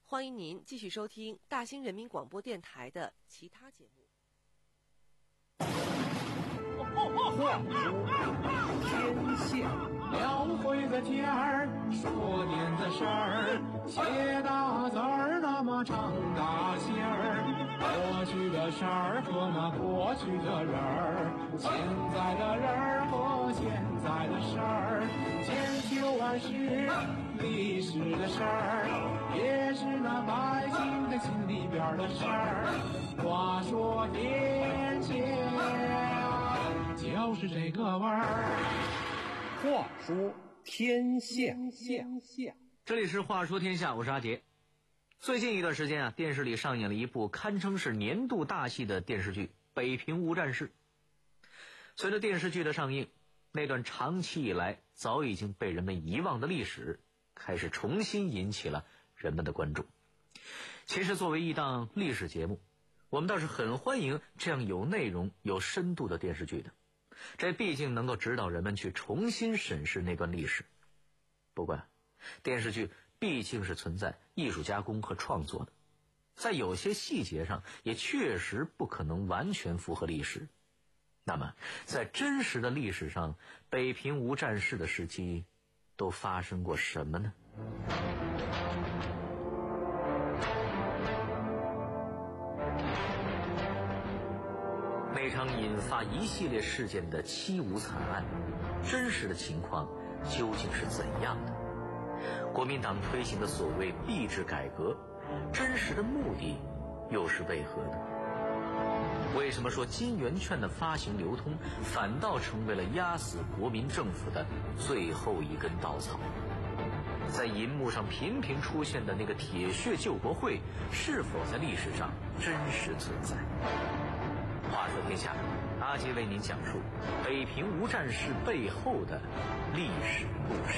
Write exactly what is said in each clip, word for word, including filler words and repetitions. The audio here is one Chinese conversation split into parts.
欢迎您继续收听大兴人民广播电台的其他节目。 话说天下， 描绘个天儿，说点子事儿，写大字儿，那么唱大戏儿。过去的事儿和那过去的人儿，现在的人儿和现在的事儿，千秋万世历史的事儿，也是那百姓的心里边的事儿。话说天下，就是这个味儿。 话说天下， 这里是话说天下，我是阿杰。最近一段时间啊，电视里上演了一部堪称是年度大戏的电视剧《北平无战事》。随着电视剧的上映，那段长期以来早已经被人们遗忘的历史开始重新引起了人们的关注。其实作为一档历史节目，我们倒是很欢迎这样有内容有深度的电视剧的，这毕竟能够指导人们去重新审视那段历史。不过电视剧毕竟是存在艺术加工和创作的，在有些细节上也确实不可能完全符合历史。那么在真实的历史上，北平无战事的时期都发生过什么呢？那场引发一系列事件的七五惨案，真实的情况究竟是怎样的？国民党推行的所谓币制改革，真实的目的又是为何呢？为什么说金圆券的发行流通反倒成为了压死国民政府的最后一根稻草？在银幕上频频出现的那个铁血救国会，是否在历史上真实存在？话说天下，阿杰为您讲述北平无战事背后的历史故事。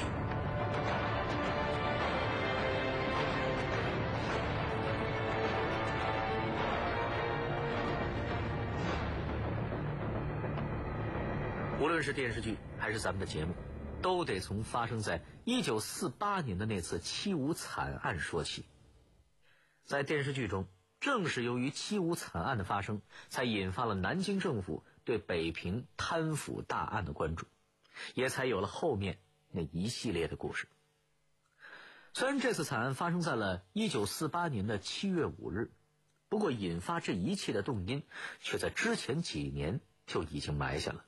无论是电视剧还是咱们的节目，都得从发生在一九四八年的那次七五惨案说起。在电视剧中，正是由于七五惨案的发生，才引发了南京政府对北平贪腐大案的关注，也才有了后面那一系列的故事。虽然这次惨案发生在了一九四八年的七月五日，不过引发这一切的动因却在之前几年就已经埋下了。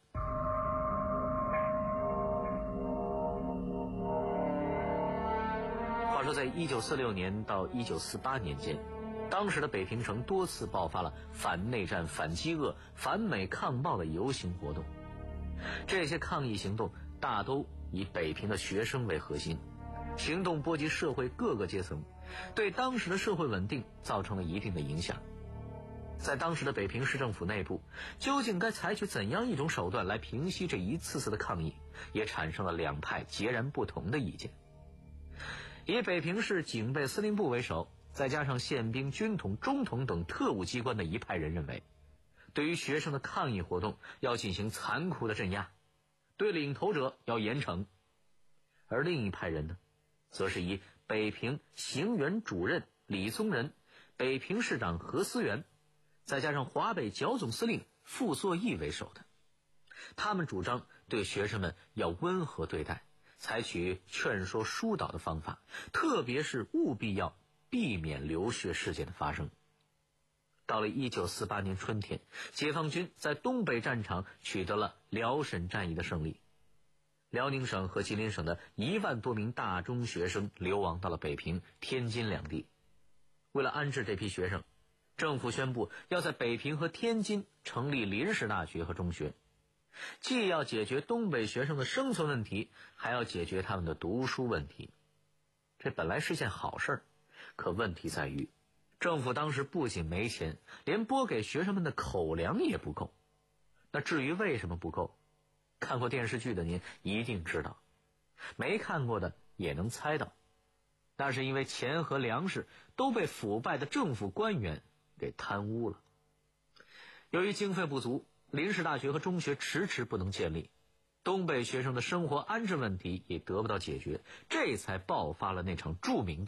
话说在一九四六年到一九四八年间，当时的北平城多次爆发了反内战、反饥饿、反美抗暴的游行活动。这些抗议行动大都以北平的学生为核心，行动波及社会各个阶层，对当时的社会稳定造成了一定的影响。在当时的北平市政府内部，究竟该采取怎样一种手段来平息这一次次的抗议，也产生了两派截然不同的意见。以北平市警备司令部为首，再加上宪兵、军统、中统等特务机关的一派人认为，对于学生的抗议活动要进行残酷的镇压，对领头者要严惩。而另一派人呢，则是以北平行员主任李宗仁、北平市长何思源，再加上华北剿总司令傅作义为首的。他们主张对学生们要温和对待，采取劝说疏导的方法，特别是务必要避免流血事件的发生。到了一九四八年春天，解放军在东北战场取得了辽沈战役的胜利，辽宁省和吉林省的一万多名大中学生流亡到了北平、天津两地。为了安置这批学生，政府宣布要在北平和天津成立临时大学和中学，既要解决东北学生的生存问题，还要解决他们的读书问题。这本来是件好事，可问题在于，政府当时不仅没钱，连拨给学生们的口粮也不够。那至于为什么不够，看过电视剧的您一定知道，没看过的也能猜到，那是因为钱和粮食都被腐败的政府官员给贪污了。由于经费不足，临时大学和中学迟迟不能建立，东北学生的生活安置问题也得不到解决，这才爆发了那场著名的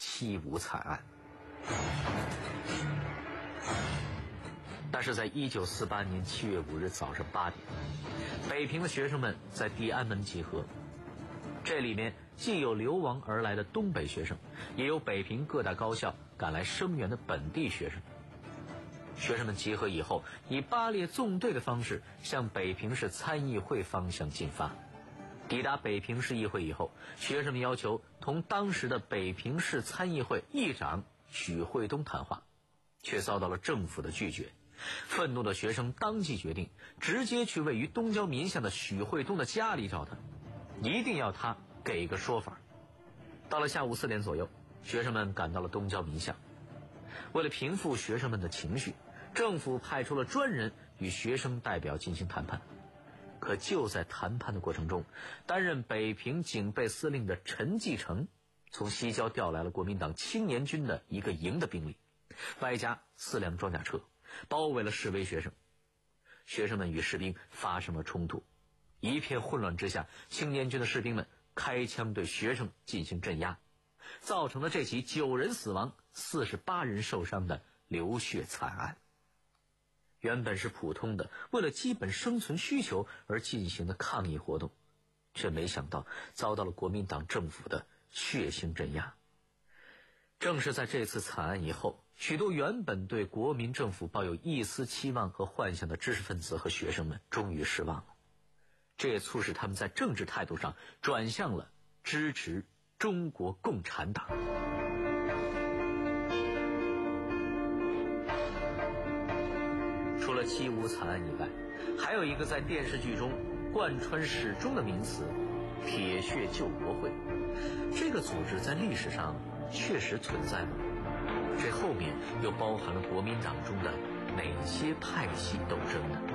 七五惨案。但是在一九四八年七月五日早上八点，北平的学生们在地安门集合。这里面既有流亡而来的东北学生，也有北平各大高校赶来声援的本地学生。学生们集合以后，以八列纵队的方式向北平市参议会方向进发。抵达北平市议会以后，学生们要求同当时的北平市参议会议长许惠东谈话，却遭到了政府的拒绝。愤怒的学生当即决定直接去位于东郊民巷的许惠东的家里找他，一定要他给个说法。到了下午四点左右，学生们赶到了东郊民巷。为了平复学生们的情绪，政府派出了专人与学生代表进行谈判。可就在谈判的过程中，担任北平警备司令的陈继承从西郊调来了国民党青年军的一个营的兵力，外加四辆装甲车，包围了示威学生。学生们与士兵发生了冲突，一片混乱之下，青年军的士兵们开枪对学生进行镇压，造成了这起九人死亡、四十八人受伤的流血惨案。原本是普通的为了基本生存需求而进行的抗议活动，却没想到遭到了国民党政府的血腥镇压。正是在这次惨案以后，许多原本对国民政府抱有一丝期望和幻想的知识分子和学生们终于失望了，这也促使他们在政治态度上转向了支持中国共产党。除了七五惨案以外，还有一个在电视剧中贯穿始终的名词——铁血救国会。这个组织在历史上确实存在吗？这后面又包含了国民党中的哪些派系斗争呢？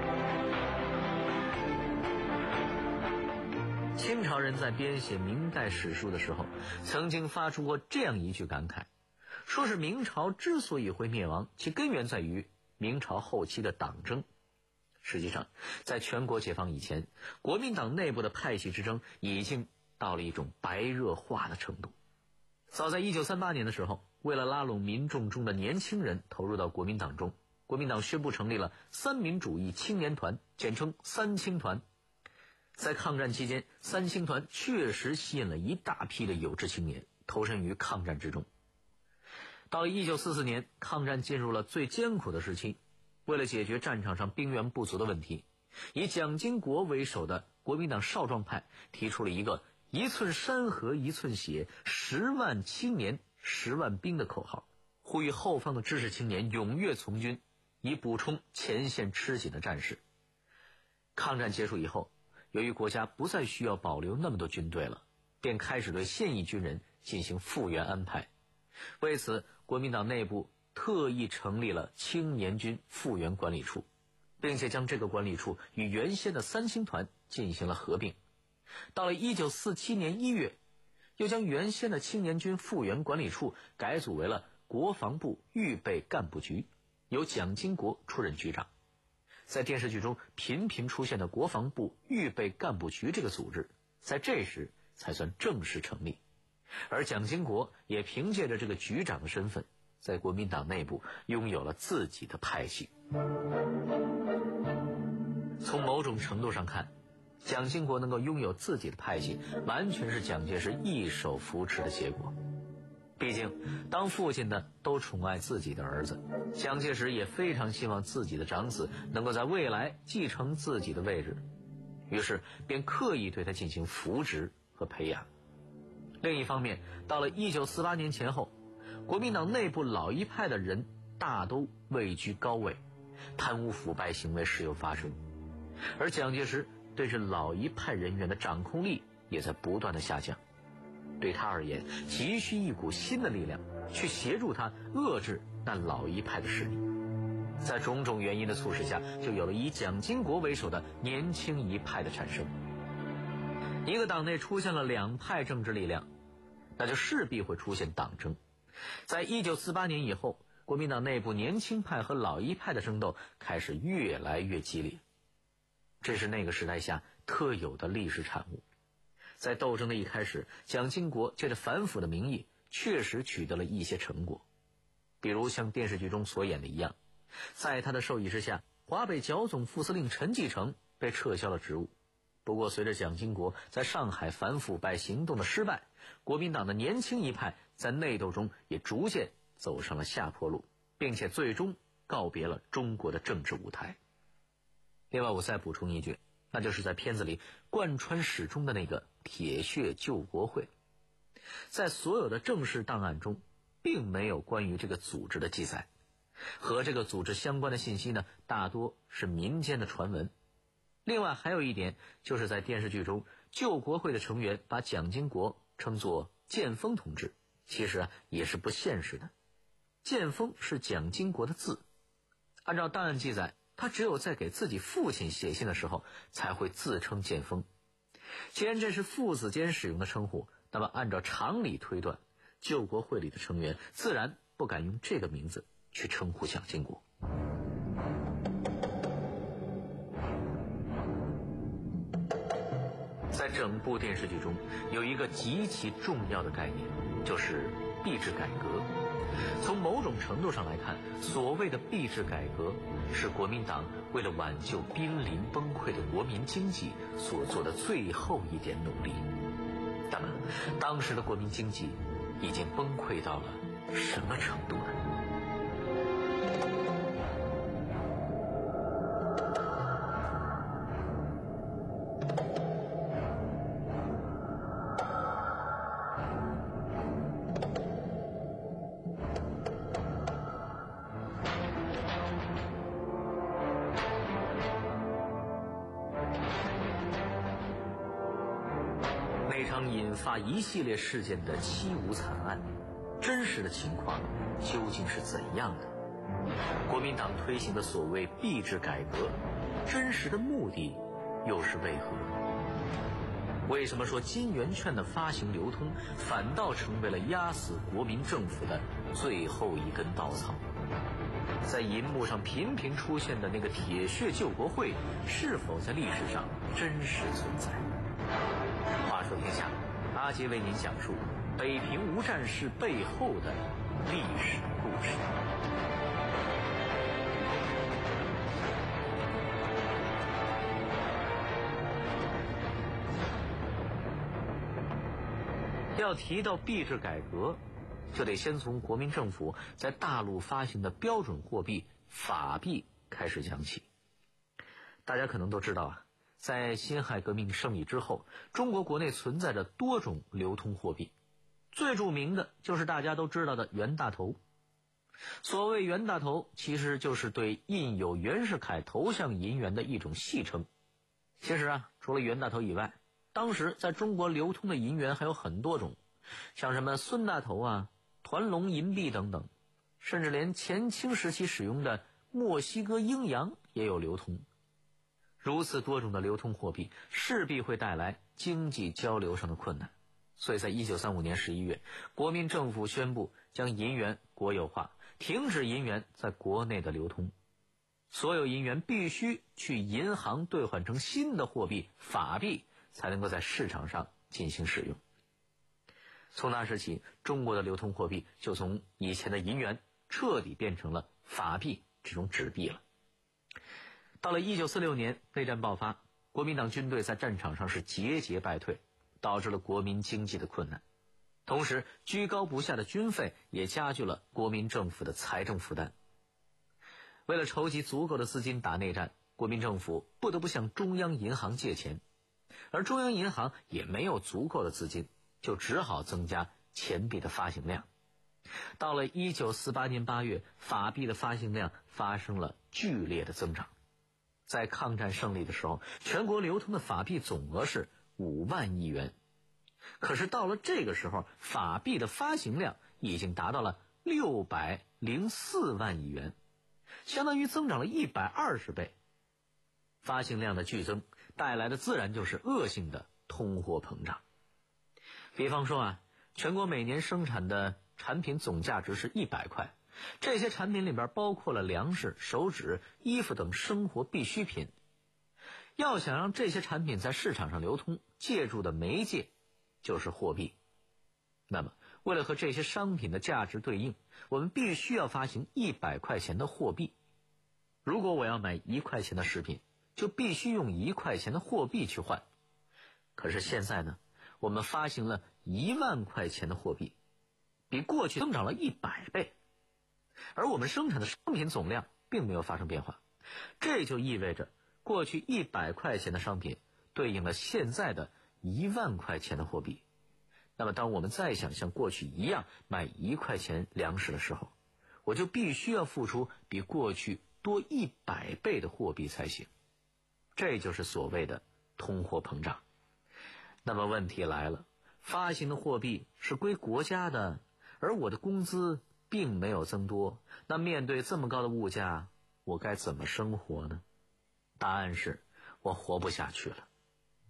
清朝人在编写明代史书的时候，曾经发出过这样一句感慨，说是明朝之所以会灭亡，其根源在于明朝后期的党争。实际上，在全国解放以前，国民党内部的派系之争已经到了一种白热化的程度。早在一九三八年的时候，为了拉拢民众中的年轻人投入到国民党中，国民党宣布成立了三民主义青年团，简称三青团。在抗战期间，三青团确实吸引了一大批的有志青年投身于抗战之中。到了一九四四年，抗战进入了最艰苦的时期。为了解决战场上兵源不足的问题，以蒋经国为首的国民党少壮派提出了一个一寸山河一寸血，十万青年十万兵的口号，呼吁后方的知识青年踊跃从军，以补充前线吃紧的战事。抗战结束以后，由于国家不再需要保留那么多军队了，便开始对现役军人进行复员安排。为此，国民党内部特意成立了青年军复员管理处，并且将这个管理处与原先的三青团进行了合并。到了一九四七年一月，又将原先的青年军复员管理处改组为了国防部预备干部局，由蒋经国出任局长。在电视剧中频频出现的国防部预备干部局这个组织，在这时才算正式成立。而蒋经国也凭借着这个局长的身份，在国民党内部拥有了自己的派系。从某种程度上看，蒋经国能够拥有自己的派系，完全是蒋介石一手扶持的结果。毕竟当父亲的都宠爱自己的儿子，蒋介石也非常希望自己的长子能够在未来继承自己的位置，于是便刻意对他进行扶植和培养。另一方面，到了一九四八年前后，国民党内部老一派的人大都位居高位，贪污腐败行为时有发生，而蒋介石对这老一派人员的掌控力也在不断的下降。对他而言，急需一股新的力量去协助他遏制那老一派的势力。在种种原因的促使下，就有了以蒋经国为首的年轻一派的产生。一个党内出现了两派政治力量，那就势必会出现党争。在一九四八年以后，国民党内部年轻派和老一派的争斗开始越来越激烈，这是那个时代下特有的历史产物。在斗争的一开始，蒋经国借着反腐的名义， 确实取得了一些成果。比如像电视剧中所演的一样，在他的授意之下，华北剿总副司令陈继承被撤销了职务。不过随着蒋经国在上海反腐败行动的失败，国民党的年轻一派在内斗中也逐渐走上了下坡路，并且最终告别了中国的政治舞台。另外我再补充一句，那就是在片子里贯穿始终的那个铁血救国会。在所有的正式档案中并没有关于这个组织的记载，和这个组织相关的信息呢，大多是民间的传闻。另外还有一点，就是在电视剧中，救国会的成员把蒋经国称作建锋同志，其实啊也是不现实的。建锋是蒋经国的字，按照档案记载，他只有在给自己父亲写信的时候才会自称建锋。既然这是父子间使用的称呼，那么按照常理推断，救国会里的成员自然不敢用这个名字去称呼蒋经国。在整部电视剧中，有一个极其重要的概念，就是币制改革。从某种程度上来看，所谓的币制改革是国民党为了挽救濒临崩溃的国民经济所做的最后一点努力。那么当时的国民经济已经崩溃到了什么程度呢？那场引发一系列事件的七五惨案，真实的情况究竟是怎样的？国民党推行的所谓币制改革，真实的目的又是为何？为什么说金圆券的发行流通反倒成为了压死国民政府的最后一根稻草？在银幕上频频出现的那个铁血救国会，是否在历史上真实存在？话说天下，阿杰为您讲述北平无战事背后的历史故事。要提到币制改革，就得先从国民政府在大陆发行的标准货币法币开始讲起。大家可能都知道啊，在辛亥革命胜利之后，中国国内存在着多种流通货币，最著名的就是大家都知道的袁大头。所谓袁大头，其实就是对印有袁世凯头像银元的一种戏称。其实啊，除了袁大头以外，当时在中国流通的银元还有很多种，像什么孙大头啊、团龙银币等等，甚至连前清时期使用的墨西哥英洋也有流通。如此多种的流通货币势必会带来经济交流上的困难，所以在一九三五年十一月，国民政府宣布将银元国有化，停止银元在国内的流通，所有银元必须去银行兑换成新的货币法币，才能够在市场上进行使用。从那时起，中国的流通货币就从以前的银元彻底变成了法币这种纸币了。到了一九四六年，内战爆发，国民党军队在战场上是节节败退，导致了国民经济的困难。同时，居高不下的军费也加剧了国民政府的财政负担。为了筹集足够的资金打内战，国民政府不得不向中央银行借钱，而中央银行也没有足够的资金，就只好增加钱币的发行量。到了一九四八年八月，法币的发行量发生了剧烈的增长。在抗战胜利的时候，全国流通的法币总额是五万亿元。可是到了这个时候，法币的发行量已经达到了六百零四万亿元，相当于增长了一百二十倍。发行量的剧增带来的自然就是恶性的通货膨胀。比方说啊，全国每年生产的产品总价值是一百块，这些产品里边包括了粮食、手纸、衣服等生活必需品。要想让这些产品在市场上流通，借助的媒介就是货币。那么为了和这些商品的价值对应，我们必须要发行一百块钱的货币。如果我要买一块钱的食品，就必须用一块钱的货币去换。可是现在呢，我们发行了一万块钱的货币，比过去增长了一百倍，而我们生产的商品总量并没有发生变化。这就意味着过去一百块钱的商品对应了现在的一万块钱的货币。那么当我们再想像过去一样买一块钱粮食的时候，我就必须要付出比过去多一百倍的货币才行。这就是所谓的通货膨胀。那么问题来了，发行的货币是归国家的，而我的工资并没有增多，那面对这么高的物价，我该怎么生活呢？答案是，我活不下去了。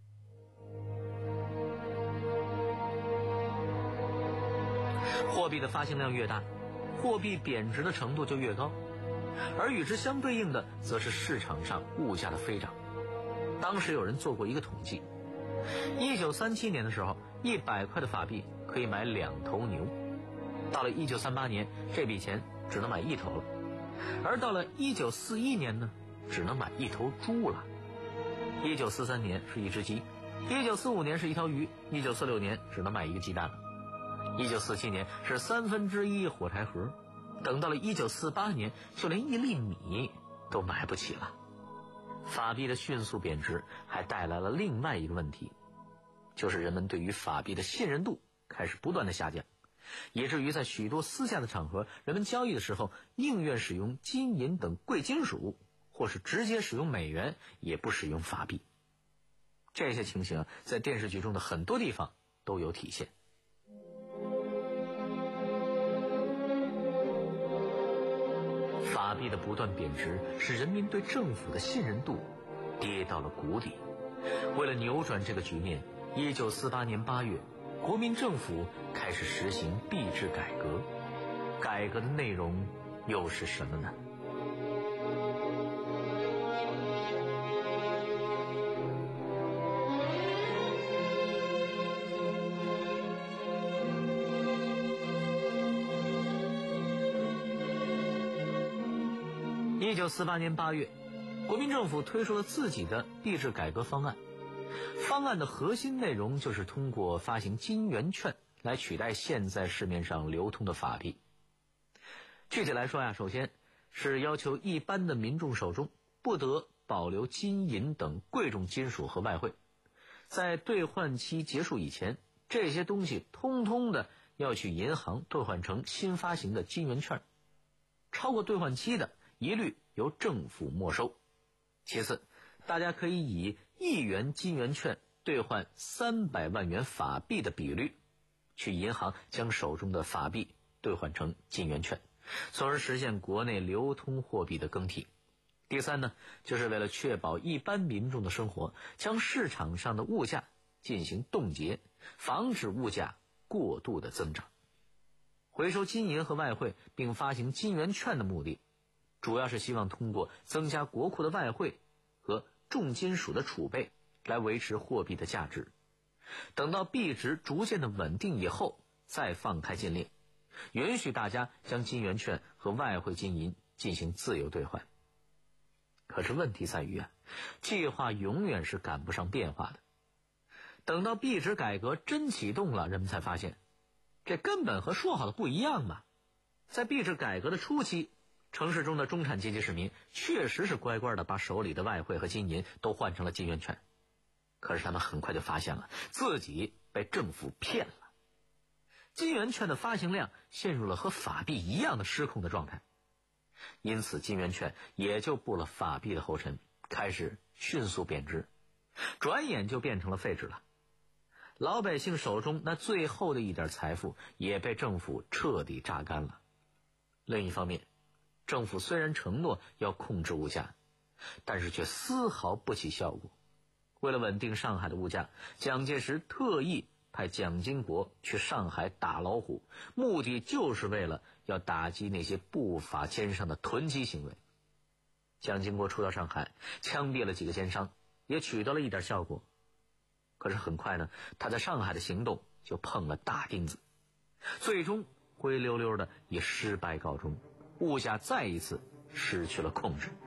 货币的发行量越大，货币贬值的程度就越高，而与之相对应的则是市场上物价的飞涨。当时有人做过一个统计，一九三七年的时候，一百块的法币可以买两头牛，到了一九三八年，这笔钱只能买一头了，而到了一九四一年呢，只能买一头猪了。一九四三年是一只鸡，一九四五年是一条鱼，一九四六年只能买一个鸡蛋了，一九四七年是三分之一火柴盒，等到了一九四八年，就连一粒米都买不起了。法币的迅速贬值还带来了另外一个问题，就是人们对于法币的信任度开始不断的下降，以至于在许多私下的场合，人们交易的时候宁愿使用金银等贵金属，或是直接使用美元，也不使用法币。这些情形在电视剧中的很多地方都有体现。法币的不断贬值使人民对政府的信任度跌到了谷底。为了扭转这个局面，一九四八年八月，国民政府开始实行币制改革。改革的内容又是什么呢？一九四八年八月，国民政府推出了自己的币制改革方案。方案的核心内容就是通过发行金圆券来取代现在市面上流通的法币。具体来说呀，首先是要求一般的民众手中不得保留金银等贵重金属和外汇，在兑换期结束以前，这些东西通通的要去银行兑换成新发行的金圆券，超过兑换期的一律由政府没收。其次，大家可以以一元金圆券兑换三百万元法币的比率，去银行将手中的法币兑换成金圆券，从而实现国内流通货币的更替。第三呢，就是为了确保一般民众的生活，将市场上的物价进行冻结，防止物价过度的增长。回收金银和外汇并发行金圆券的目的，主要是希望通过增加国库的外汇和重金属的储备来维持货币的价值。等到币值逐渐的稳定以后，再放开禁令，允许大家将金圆券和外汇金银进行自由兑换。可是问题在于啊，计划永远是赶不上变化的。等到币值改革真启动了，人们才发现这根本和说好的不一样嘛。在币制改革的初期，城市中的中产阶级市民确实是乖乖的把手里的外汇和金银都换成了金圆券，可是他们很快就发现了自己被政府骗了。金圆券的发行量陷入了和法币一样的失控的状态，因此金圆券也就步了法币的后尘，开始迅速贬值，转眼就变成了废纸了。老百姓手中那最后的一点财富也被政府彻底榨干了。另一方面，政府虽然承诺要控制物价，但是却丝毫不起效果。为了稳定上海的物价，蒋介石特意派蒋经国去上海打老虎，目的就是为了要打击那些不法奸商的囤积行为。蒋经国初到上海，枪毙了几个奸商，也取得了一点效果。可是很快呢，他在上海的行动就碰了大钉子。 最终灰溜溜的以失败告终，物价再一次失去了控制。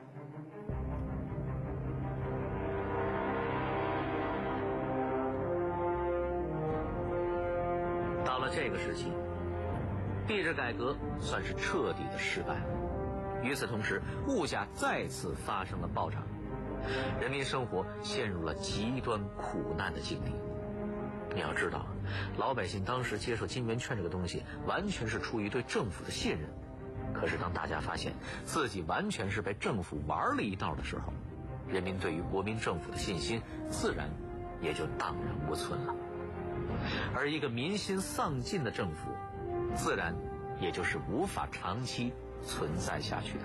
到了这个时期，币制改革算是彻底的失败了。与此同时，物价再次发生了暴涨，人民生活陷入了极端苦难的境地。你要知道，老百姓当时接受金圆券这个东西，完全是出于对政府的信任。可是当大家发现自己完全是被政府玩了一道的时候，人民对于国民政府的信心自然也就荡然无存了。而一个民心丧尽的政府，自然也就是无法长期存在下去的。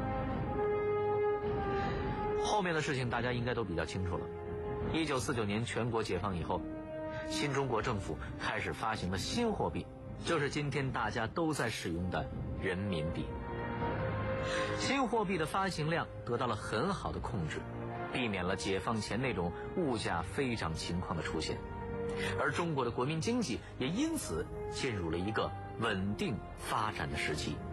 后面的事情大家应该都比较清楚了。一九四九年全国解放以后，新中国政府开始发行了新货币，就是今天大家都在使用的人民币。新货币的发行量得到了很好的控制，避免了解放前那种物价飞涨情况的出现，而中国的国民经济也因此进入了一个稳定发展的时期。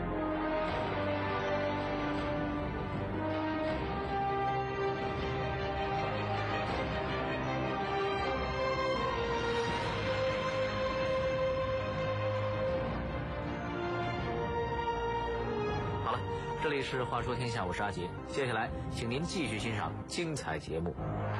好了，这里是话说天下，我是阿杰，接下来请您继续欣赏精彩节目。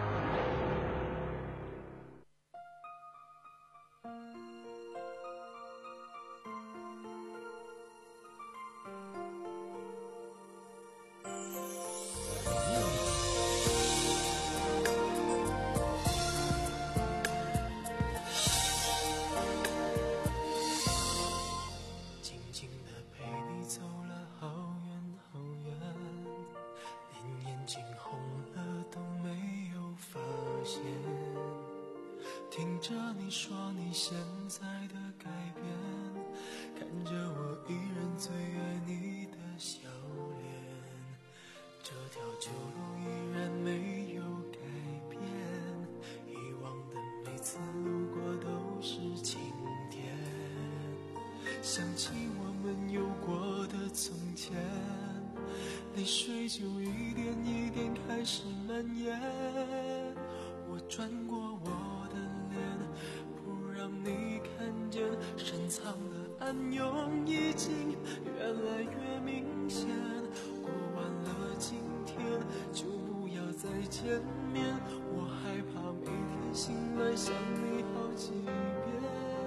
听着你说你现在的改变，看着我依然最爱你的笑脸，这条旧路依然没有改变，以往的每次路过都是晴天，想起我们有过的从前，泪水就一点一点开始蔓延，我转过我不让你看见深藏的暗涌已经越来越明显，过完了今天就不要再见面，我害怕每天醒来想你好几遍，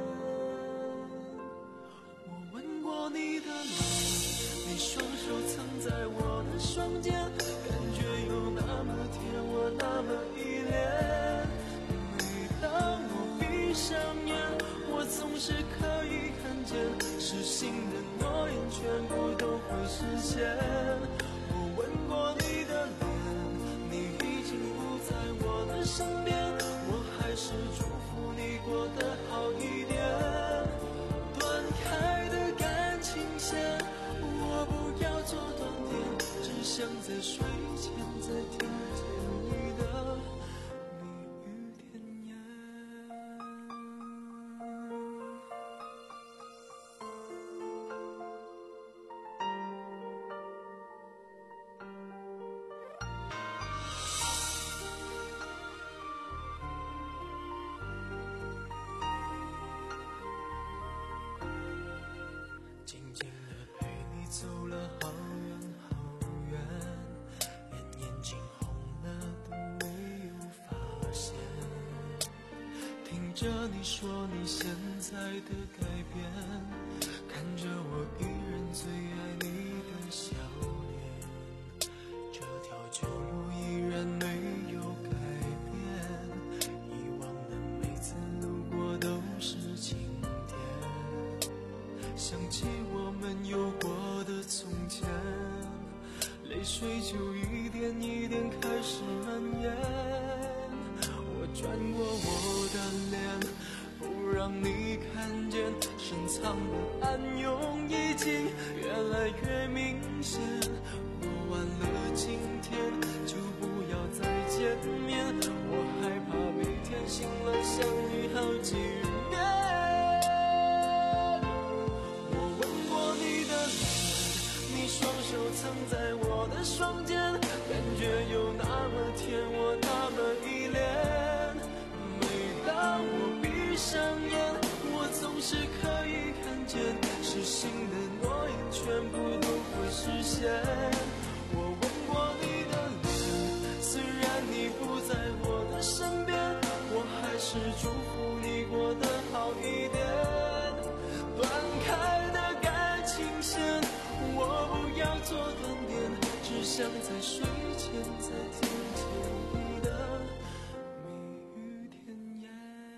我吻过你的脸，你双手曾在我的双肩，感觉有那么甜，我那么依恋，每当我闭上眼，我总是可以看见失信的诺言全部都会实现，我吻过你的脸，你已经不在我的身边，我还是祝福你过得好一点，断开的感情线我不要做断点，只想在睡前再听见你的蜜语甜言。静静地陪你走了好远好远，连眼睛红了都没有发现，听着你说你现在的改变，看着我依然最爱你的笑脸，这条旧路依然没有改变，以往的每次路过都是晴天，想起我们有过的从前，泪水就一点一点开始蔓延，我转过我的脸，不让你看见深藏的暗涌已经越来越明显，过完了今天就不要再见面，我害怕每天醒来想你好几遍， 的双肩，感觉有那么甜，我那么依恋。每当我闭上眼，我总是可以看见，失信的诺言全部都会实现。我吻过你的脸，虽然你不在我的身边，我还是祝福你过得好一点。断开的感情线，我不要做断点，只想在睡前再听见你的蜜语甜言。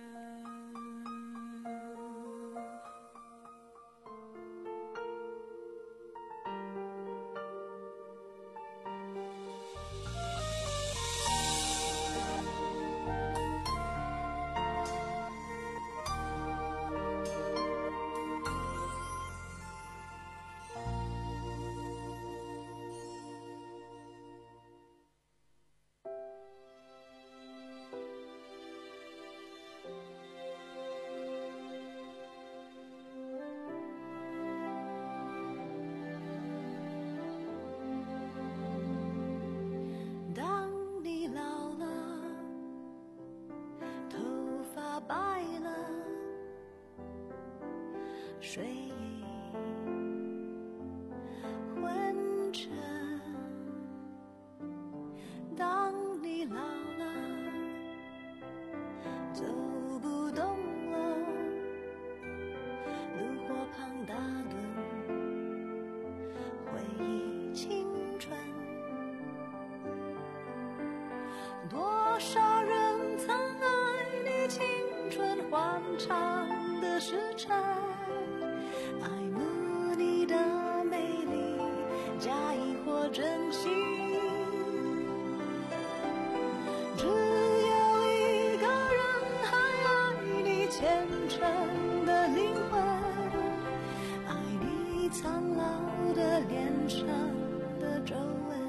当你老了，头发白了，睡意昏沉。当你老了，走不动了，炉火旁打盹，回忆青春。多少人曾爱你青春欢畅的时辰，爱慕你的美丽，假意或真心。只有一个人还爱你虔诚的灵魂，爱你苍老的脸上的皱纹。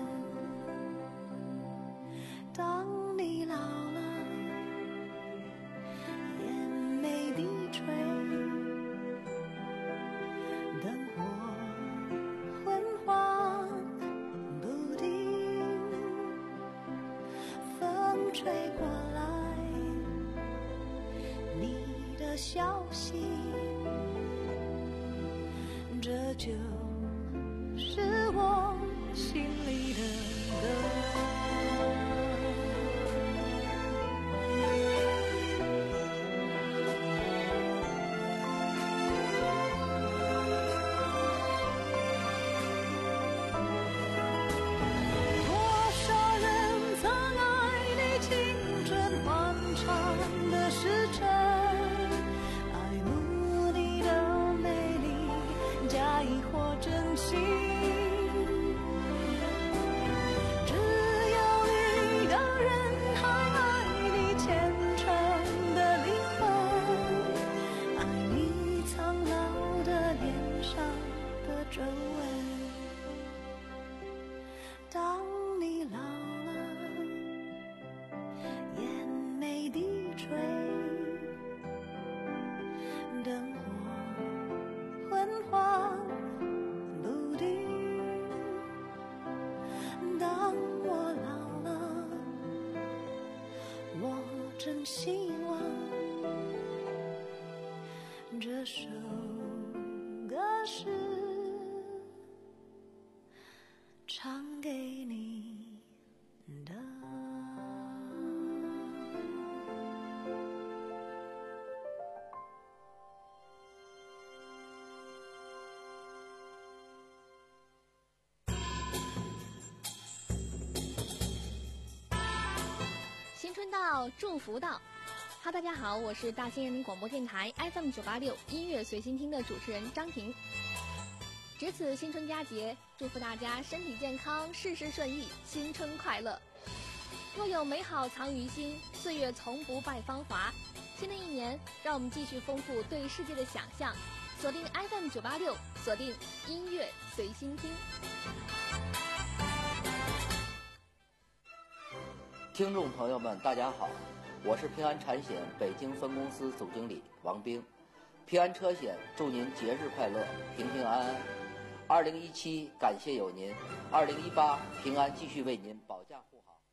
当你老了，眼眉低垂，灯火昏黄不定，风吹过来，你的消息，这就是我心里的歌。当你老了，眼眉低垂，灯火昏黄不定。当我老了，我真希望这首歌是唱给你的。 新春到，祝福到。哈，大家好，我是大兴人民广播电台 F M 九八六音乐随心听的主持人张婷。值此新春佳节，祝福大家身体健康，事事顺意，新春快乐。若有美好藏于心，岁月从不败芳华。新的一年，让我们继续丰富对世界的想象，锁定 F M 九八六，锁定音乐随心听。 听众朋友们，大家好，我是平安产险北京分公司总经理王兵。平安车险祝您节日快乐，平平安安。 二零一七感谢有您，二零一八平安继续为您保驾护航。